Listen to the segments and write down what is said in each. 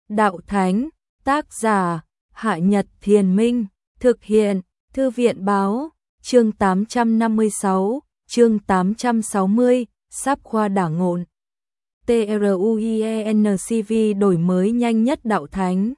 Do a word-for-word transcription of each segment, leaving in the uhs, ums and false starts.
Đạo Thánh, tác giả, Hạ Nhật Thiền Minh, thực hiện, Thư viện Báo, chương tám trăm năm mươi sáu, chương tám trăm sáu mươi, sắp khoa đả ngộn. TRUIENCV đổi mới nhanh nhất Đạo Thánh.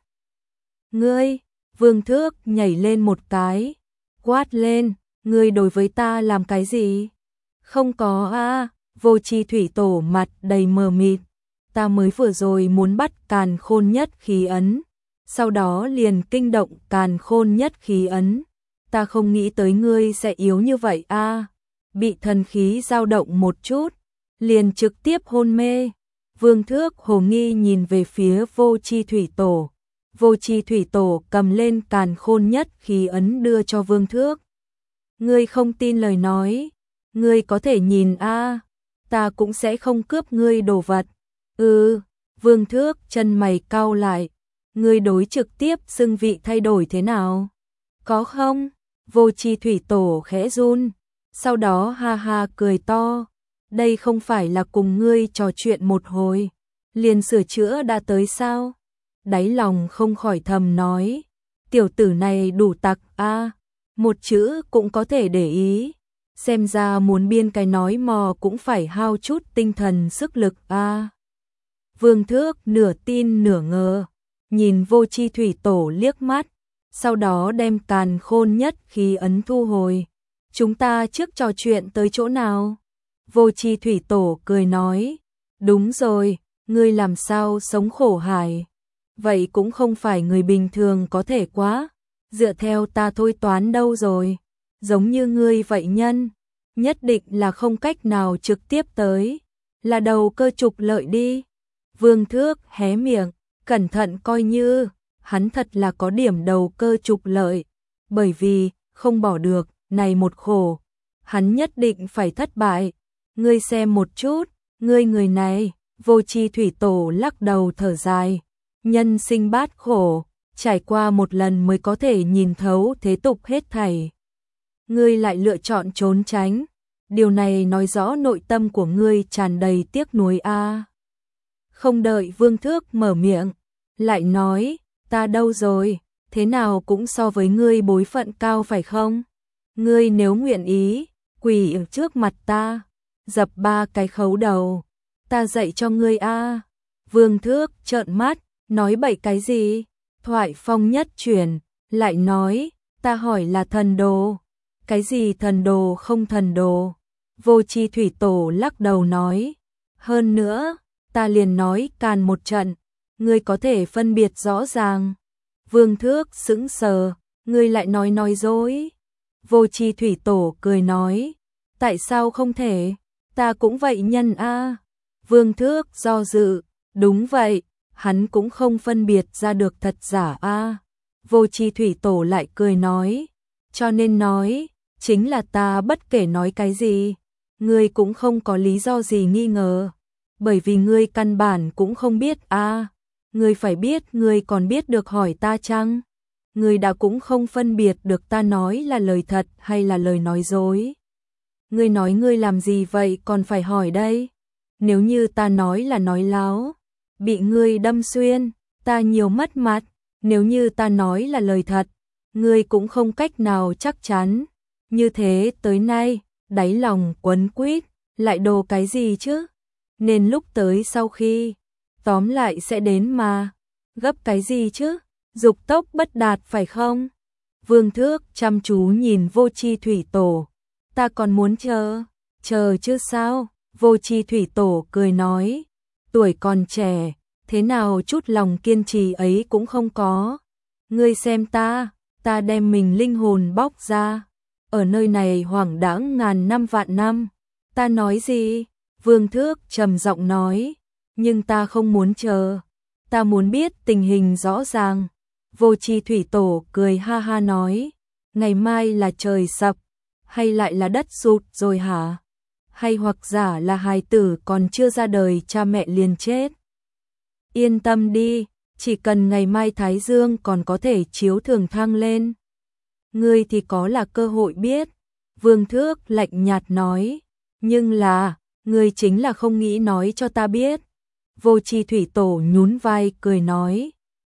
Ngươi, Vương Thước nhảy lên một cái, quát lên, ngươi đối với ta làm cái gì? Không có a, à, Vô Chi Thủy Tổ mặt đầy mờ mịt, ta mới vừa rồi muốn bắt Càn Khôn Nhất Khí Ấn, sau đó liền kinh động Càn Khôn Nhất Khí Ấn, ta không nghĩ tới ngươi sẽ yếu như vậy a, à. Bị thần khí dao động một chút, liền trực tiếp hôn mê. Vương Thước hồ nghi nhìn về phía Vô Chi Thủy Tổ. Vô Chi Thủy Tổ cầm lên Càn Khôn Nhất Khí Ấn đưa cho Vương Thước. Ngươi không tin lời nói, ngươi có thể nhìn a, à, ta cũng sẽ không cướp ngươi đồ vật. Ừ, Vương Thước chân mày cau lại, ngươi đối trực tiếp xưng vị thay đổi thế nào? Có không? Vô Chi Thủy Tổ khẽ run, sau đó ha ha cười to, đây không phải là cùng ngươi trò chuyện một hồi, liền sửa chữa đã tới sao? Đáy lòng không khỏi thầm nói, tiểu tử này đủ tặc a, à, một chữ cũng có thể để ý, xem ra muốn biên cái nói mò cũng phải hao chút tinh thần sức lực a. À. Vương Thước nửa tin nửa ngờ, nhìn Vô Chi Thủy Tổ liếc mắt, sau đó đem Càn Khôn Nhất Khí Ấn thu hồi. Chúng ta trước trò chuyện tới chỗ nào? Vô Chi Thủy Tổ cười nói, đúng rồi, ngươi làm sao sống khổ hải? Vậy cũng không phải người bình thường có thể quá, dựa theo ta thôi toán đâu rồi, giống như ngươi vậy nhân, nhất định là không cách nào trực tiếp tới, là đầu cơ trục lợi đi. Vương Thước hé miệng, cẩn thận coi như, hắn thật là có điểm đầu cơ trục lợi, bởi vì, không bỏ được, này một khổ, hắn nhất định phải thất bại. Ngươi xem một chút, ngươi người này, Vô Chi Thủy Tổ lắc đầu thở dài, nhân sinh bát khổ, trải qua một lần mới có thể nhìn thấu thế tục hết thảy. Ngươi lại lựa chọn trốn tránh, điều này nói rõ nội tâm của ngươi tràn đầy tiếc nuối a. À. Không đợi Vương Thước mở miệng, lại nói, ta đâu rồi, thế nào cũng so với ngươi bối phận cao phải không? Ngươi nếu nguyện ý, quỳ ở trước mặt ta, dập ba cái khấu đầu, ta dạy cho ngươi a. À. Vương Thước trợn mắt, nói bậy cái gì? Thoại phong nhất chuyển, lại nói, ta hỏi là thần đồ. Cái gì thần đồ không thần đồ? Vô Chi Thủy Tổ lắc đầu nói, hơn nữa, ta liền nói càn một trận, ngươi có thể phân biệt rõ ràng. Vương Thước sững sờ, ngươi lại nói nói dối. Vô Chi Thủy Tổ cười nói, tại sao không thể? Ta cũng vậy nhân a. À. Vương Thước do dự, đúng vậy, hắn cũng không phân biệt ra được thật giả a. À. Vô Chi Thủy Tổ lại cười nói, cho nên nói, chính là ta bất kể nói cái gì, ngươi cũng không có lý do gì nghi ngờ, bởi vì ngươi căn bản cũng không biết a. À. Ngươi phải biết, ngươi còn biết được hỏi ta chăng? Ngươi đã cũng không phân biệt được ta nói là lời thật hay là lời nói dối. Ngươi nói ngươi làm gì vậy còn phải hỏi đây? Nếu như ta nói là nói láo, bị ngươi đâm xuyên, ta nhiều mất mặt. Nếu như ta nói là lời thật, ngươi cũng không cách nào chắc chắn. Như thế tới nay, đáy lòng quấn quýt, lại đồ cái gì chứ? Nên lúc tới sau khi, tóm lại sẽ đến mà. Gấp cái gì chứ? Dục tốc bất đạt phải không? Vương Thước chăm chú nhìn Vô Chi Thủy Tổ. Ta còn muốn chờ, chờ chứ sao? Vô Chi Thủy Tổ cười nói, tuổi còn trẻ, thế nào chút lòng kiên trì ấy cũng không có. Ngươi xem ta, ta đem mình linh hồn bóc ra, ở nơi này hoảng đãng ngàn năm vạn năm. Ta nói gì? Vương Thước trầm giọng nói, nhưng ta không muốn chờ, ta muốn biết tình hình rõ ràng. Vô Chi Thủy Tổ cười ha ha nói, ngày mai là trời sập, hay lại là đất sụt rồi hả? Hay hoặc giả là hài tử còn chưa ra đời cha mẹ liền chết? Yên tâm đi, chỉ cần ngày mai Thái Dương còn có thể chiếu thường thăng lên, ngươi thì có là cơ hội biết. Vương Thước lạnh nhạt nói, nhưng là, ngươi chính là không nghĩ nói cho ta biết. Vô Chi Thủy Tổ nhún vai cười nói,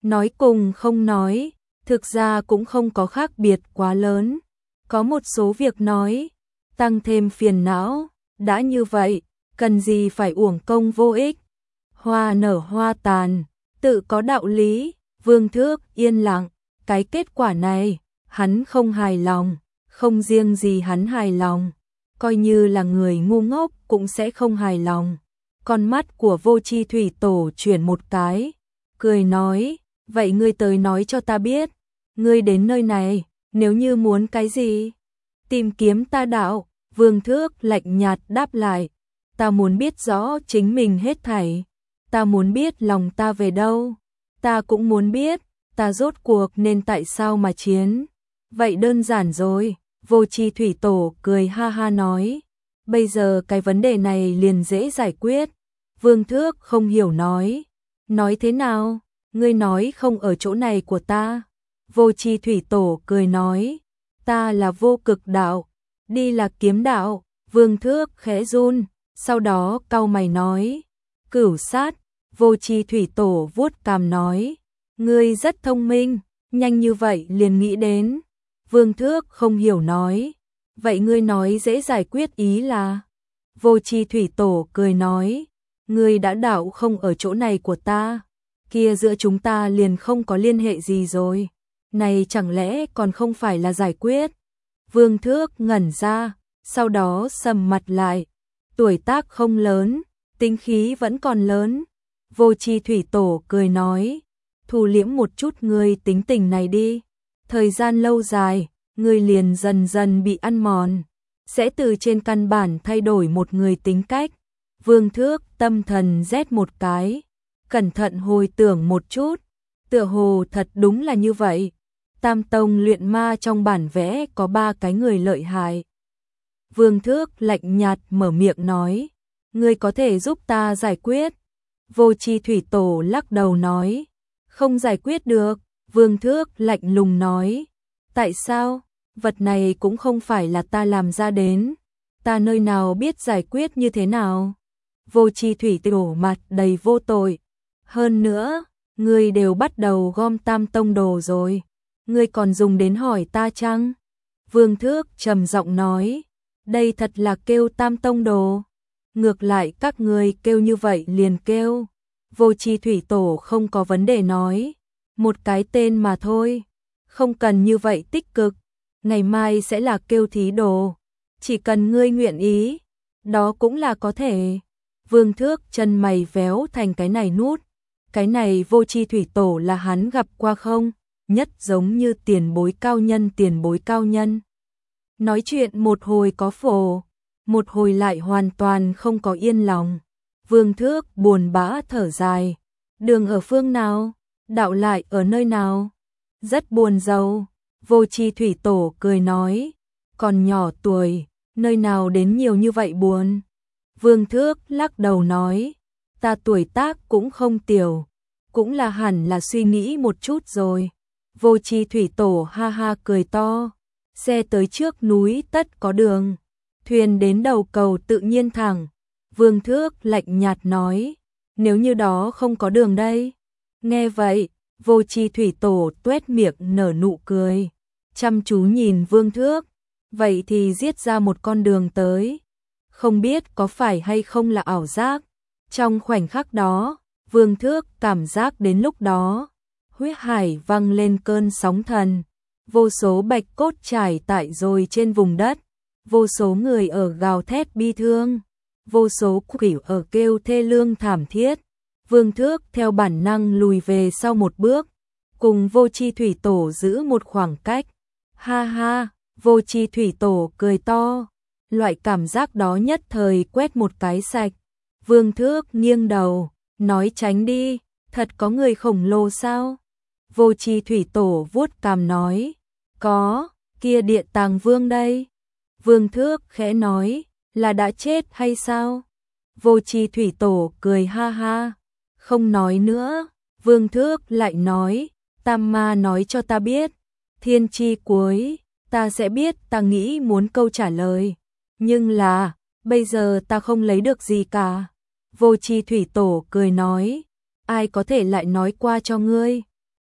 Nói cùng không nói, thực ra cũng không có khác biệt quá lớn. Có một số việc nói, tăng thêm phiền não, đã như vậy, cần gì phải uổng công vô ích. Hoa nở hoa tàn, tự có đạo lý. Vương Thước yên lặng, cái kết quả này, hắn không hài lòng, không riêng gì hắn hài lòng, coi như là người ngu ngốc cũng sẽ không hài lòng. Con mắt của Vô Chi Thủy Tổ chuyển một cái, cười nói, vậy ngươi tới nói cho ta biết, ngươi đến nơi này, nếu như muốn cái gì? Tìm kiếm ta đạo. Vương Thước lạnh nhạt đáp lại, ta muốn biết rõ chính mình hết thảy, ta muốn biết lòng ta về đâu, ta cũng muốn biết, ta rốt cuộc nên tại sao mà chiến. Vậy đơn giản rồi, Vô Chi Thủy Tổ cười ha ha nói, bây giờ cái vấn đề này liền dễ giải quyết. Vương Thước không hiểu nói, nói thế nào, ngươi nói không ở chỗ này của ta. Vô Chi Thủy Tổ cười nói, ta là vô cực đạo, đi là kiếm đạo. Vương Thước khẽ run, sau đó cau mày nói, cửu sát. Vô Chi Thủy Tổ vuốt cằm nói, ngươi rất thông minh, nhanh như vậy liền nghĩ đến. Vương Thước không hiểu nói, vậy ngươi nói dễ giải quyết ý là? Vô Chi Thủy Tổ cười nói, ngươi đã đạo không ở chỗ này của ta, kia giữa chúng ta liền không có liên hệ gì rồi, này chẳng lẽ còn không phải là giải quyết? Vương Thước ngẩn ra, sau đó sầm mặt lại, tuổi tác không lớn, tính khí vẫn còn lớn. Vô Chi Thủy Tổ cười nói, thu liễm một chút ngươi tính tình này đi, thời gian lâu dài, ngươi liền dần dần bị ăn mòn, sẽ từ trên căn bản thay đổi một người tính cách. Vương Thước tâm thần rét một cái, cẩn thận hồi tưởng một chút, tựa hồ thật đúng là như vậy. Tam tông luyện ma trong bản vẽ có ba cái người lợi hại. Vương Thước lạnh nhạt mở miệng nói, ngươi có thể giúp ta giải quyết? Vô Chi Thủy Tổ lắc đầu nói, không giải quyết được. Vương Thước lạnh lùng nói, tại sao? Vật này cũng không phải là ta làm ra đến, ta nơi nào biết giải quyết như thế nào? Vô Chi Thủy Tổ mặt đầy vô tội, hơn nữa, ngươi đều bắt đầu gom tam tông đồ rồi, ngươi còn dùng đến hỏi ta chăng? Vương Thước trầm giọng nói, đây thật là kêu tam tông đồ, ngược lại các ngươi kêu như vậy liền kêu. Vô Chi Thủy Tổ không có vấn đề nói, một cái tên mà thôi, không cần như vậy tích cực, ngày mai sẽ là kêu thí đồ, chỉ cần ngươi nguyện ý, đó cũng là có thể. Vương Thước chân mày véo thành cái này nút, cái này Vô Chi Thủy Tổ là hắn gặp qua không? Nhất giống như tiền bối cao nhân tiền bối cao nhân. Nói chuyện một hồi có phổ, một hồi lại hoàn toàn không có yên lòng. Vương Thước buồn bã thở dài, đường ở phương nào, đạo lại ở nơi nào? Rất buồn rầu. Vô Chi Thủy Tổ cười nói, còn nhỏ tuổi, nơi nào đến nhiều như vậy buồn? Vương Thước lắc đầu nói, ta tuổi tác cũng không tiểu, cũng là hẳn là suy nghĩ một chút rồi. Vô Chi Thủy Tổ ha ha cười to, xe tới trước núi tất có đường, thuyền đến đầu cầu tự nhiên thẳng. Vương Thước lạnh nhạt nói, nếu như đó không có đường đây? Nghe vậy, Vô Chi Thủy Tổ tuét miệng nở nụ cười, chăm chú nhìn Vương Thước, vậy thì giết ra một con đường tới, không biết có phải hay không là ảo giác. Trong khoảnh khắc đó, Vương Thước cảm giác đến lúc đó, huyết hải vang lên cơn sóng thần, vô số bạch cốt trải tại rồi trên vùng đất, vô số người ở gào thét bi thương, vô số quỷ ở kêu thê lương thảm thiết. Vương Thước theo bản năng lùi về sau một bước, cùng Vô Chi Thủy Tổ giữ một khoảng cách. Ha ha, Vô Chi Thủy Tổ cười to, loại cảm giác đó nhất thời quét một cái sạch. Vương Thước nghiêng đầu, nói tránh đi, thật có người khổng lồ sao? Vô Chi Thủy Tổ vuốt cằm nói, có, kia Địa Tàng Vương đây. Vương Thước khẽ nói, là đã chết hay sao? Vô Chi Thủy Tổ cười ha ha, không nói nữa. Vương Thước lại nói, Tam Ma nói cho ta biết, thiên chi cuối, ta sẽ biết. Ta nghĩ muốn câu trả lời, nhưng là, bây giờ ta không lấy được gì cả. Vô Chi Thủy Tổ cười nói, ai có thể lại nói qua cho ngươi?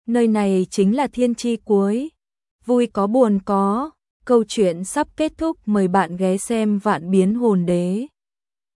Nơi này chính là thiên chi cuối. Vui có buồn có. Câu chuyện sắp kết thúc, mời bạn ghé xem Vạn Biến Hồn Đế.